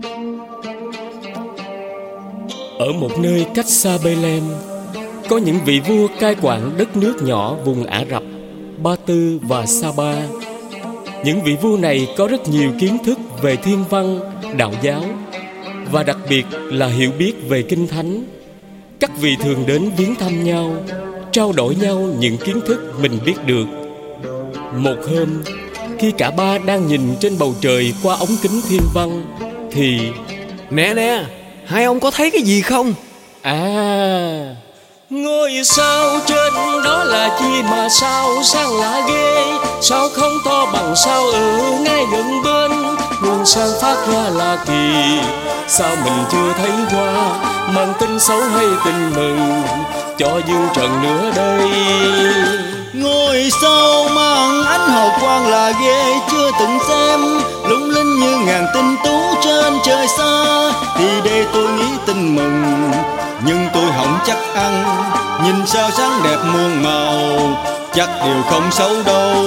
Ở một nơi cách xa Bethlehem, có những vị vua cai quản đất nước nhỏ vùng Ả Rập, Ba Tư và Sa-ba. Những vị vua này có rất nhiều kiến thức về thiên văn, đạo giáo và đặc biệt là hiểu biết về kinh thánh. Các vị thường đến viếng thăm nhau, trao đổi nhau những kiến thức mình biết được. Một hôm, khi cả ba đang nhìn trên bầu trời qua ống kính thiên văn thì... Nè, hai ông có thấy cái gì không? À, ngôi sao trên đó là chi mà sao sáng lạ ghê. Sao không to bằng sao ở ngay gần bên, nguồn sáng phát ra là kỳ. Sao mình chưa thấy qua, mang tin xấu hay tin mừng cho dương trần nữa đây. Ngôi sao mang ánh hào quang là ghê, chưa từng xem lung linh như ngàn tinh tú trên trời xa. Thì để tôi nghĩ tin mừng, nhưng tôi không chắc ăn. Nhìn sao sáng đẹp muôn màu, chắc điều không xấu đâu.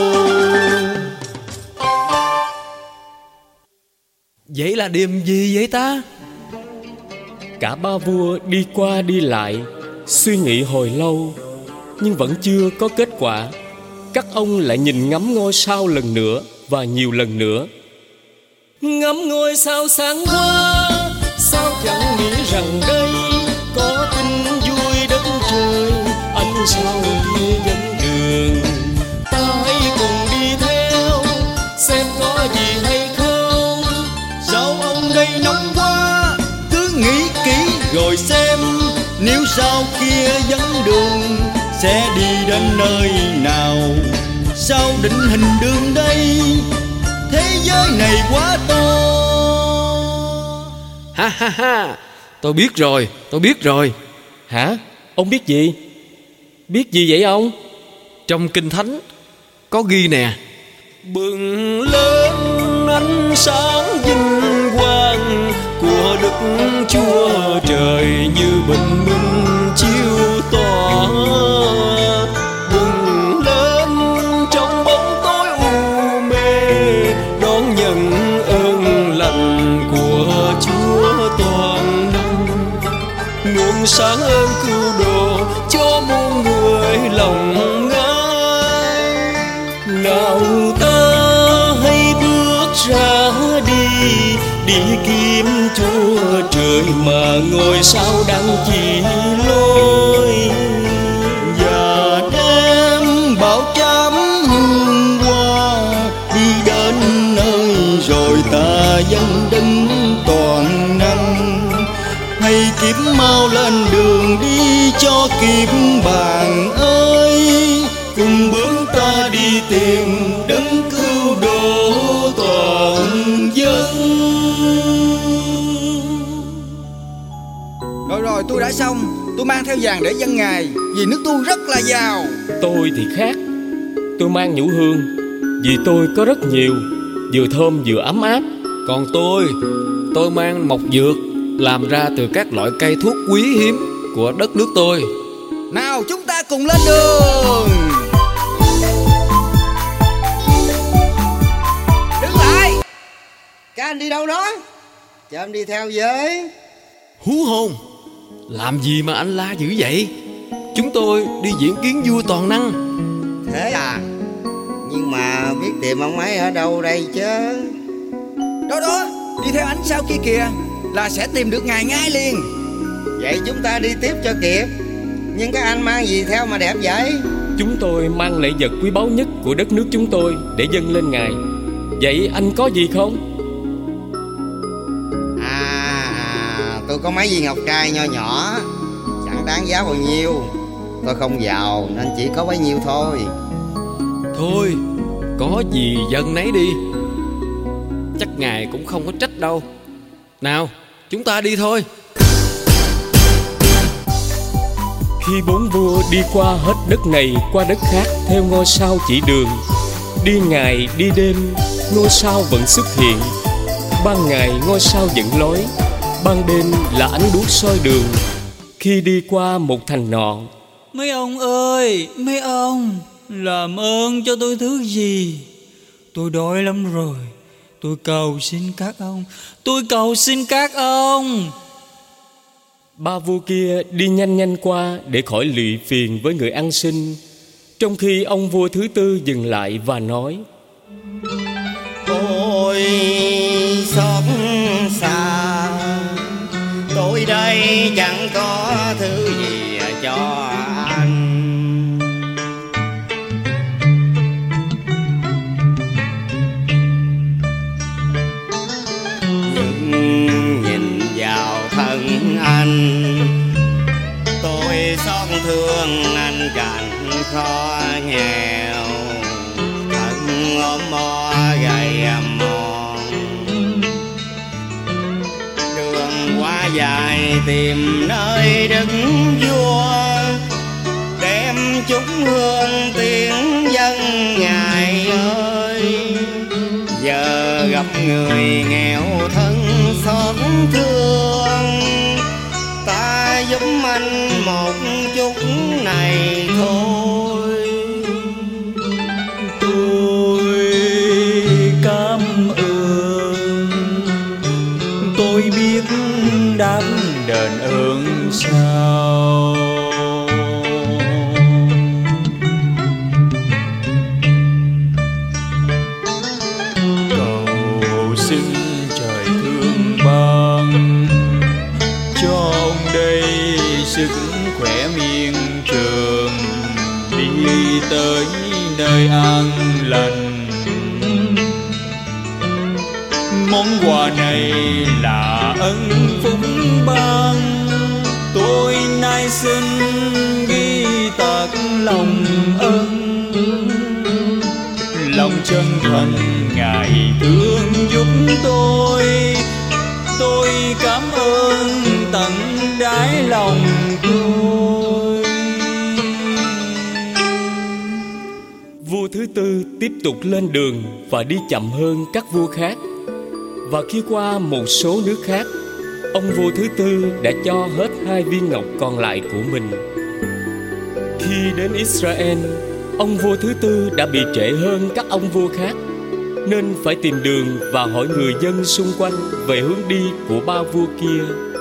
Vậy là điềm gì vậy ta? Cả ba vua đi qua đi lại, suy nghĩ hồi lâu, nhưng vẫn chưa có kết quả. Các ông lại nhìn ngắm ngôi sao lần nữa và nhiều lần nữa. Ngắm ngôi sao sáng quá, sao chẳng nghĩ rằng đây có tin vui đất trời. Ánh sao kia dẫn đường, ta hãy cùng đi theo, xem có gì hay không. Sao ông đây nóng quá, cứ nghĩ kỹ rồi xem. Nếu sao kia dẫn đường, sẽ đi đến nơi nào? Sao định hình đường đây, thế giới này quá to. Ha, tôi biết rồi. Hả? Ông biết gì? Biết gì vậy ông? Trong Kinh Thánh có ghi nè: bừng lên ánh sáng vinh quang của Đức Chúa Trời, như bình minh chiếu tỏa. Bừng lên trong bóng tối u mê, đón nhận ơn lành của Chúa toàn năng. Nguồn sáng ơn cứu độ cho muôn người lòng ngái. Nào ta hãy bước ra đi kiếm Chúa Trời mà ngôi sao đang chỉ lối. Và đem bảo chám hương hoa, đi đến nơi rồi ta dâng đứng toàn năng. Hãy kiếm mau lên đường đi cho kịp bạn ơi, cùng bước ta đi tìm đấng cứu độ toàn dân. Rồi tôi đã xong. Tôi mang theo vàng để dâng Ngài, vì nước tôi rất là giàu. Tôi thì khác. Tôi mang nhũ hương, vì tôi có rất nhiều, vừa thơm vừa ấm áp. Còn tôi mang mộc dược làm ra từ các loại cây thuốc quý hiếm của đất nước tôi. Nào chúng ta cùng lên đường. Đứng lại. Các anh đi đâu đó? Cho em đi theo với. Hú hồn, làm gì mà anh la dữ vậy? Chúng tôi đi diễn kiến vua toàn năng. Thế à? Nhưng mà biết tìm ông ấy ở đâu đây chứ? Đó, đi theo ánh sao kia kìa, là sẽ tìm được Ngài ngay liền. Vậy chúng ta đi tiếp cho kịp. Nhưng các anh mang gì theo mà đẹp vậy? Chúng tôi mang lễ vật quý báu nhất của đất nước chúng tôi để dâng lên Ngài. Vậy anh có gì không? Tôi có mấy viên ngọc trai nho nhỏ, chẳng đáng giá bao nhiêu. Tôi không giàu nên chỉ có bấy nhiêu thôi. Thôi, có gì dâng nấy đi, chắc Ngài cũng không có trách đâu. Nào, chúng ta đi thôi. Khi bốn vua đi qua hết đất này qua đất khác theo ngôi sao chỉ đường, đi ngày đi đêm ngôi sao vẫn xuất hiện. Ban ngày ngôi sao dẫn lối, ban đêm là ánh đuốc soi đường. Khi đi qua một thành nọ: mấy ông ơi, mấy ông làm ơn cho tôi thứ gì, tôi đói lắm rồi, Tôi cầu xin các ông, tôi cầu xin các ông. Ba vua kia đi nhanh nhanh qua để khỏi lụy phiền với người ăn xin, trong khi ông vua thứ tư dừng lại và nói: Ôi xót xa, tôi đây chẳng có thứ gì cho anh. Nhưng nhìn vào thân anh, tôi xót thương anh cảnh khó nghèo, thân ốm mo gầy mòn, đường quá dài tìm nơi đứng vua, đem chúng hương tiếng dân ngài ơi. Giờ gặp người nghèo thân xót thương, ta giúp anh một chút này thôi. Tôi cảm ơn, tôi biết đáp đền ơn sao. Cầu xin trời thương ban cho ông đây sức khỏe miên trường, đi tới nơi an lành. Món quà này là ân phúc ban, tôi nay xin ghi tạc lòng ân. Lòng chân thành ngài thương giúp tôi cảm ơn tận đáy lòng tôi. Vua thứ tư tiếp tục lên đường và đi chậm hơn các vua khác. Và khi qua một số nước khác, ông vua thứ tư đã cho hết 2 viên ngọc còn lại của mình. Khi đến Israel, ông vua thứ tư đã bị trễ hơn các ông vua khác, nên phải tìm đường và hỏi người dân xung quanh về hướng đi của ba vua kia.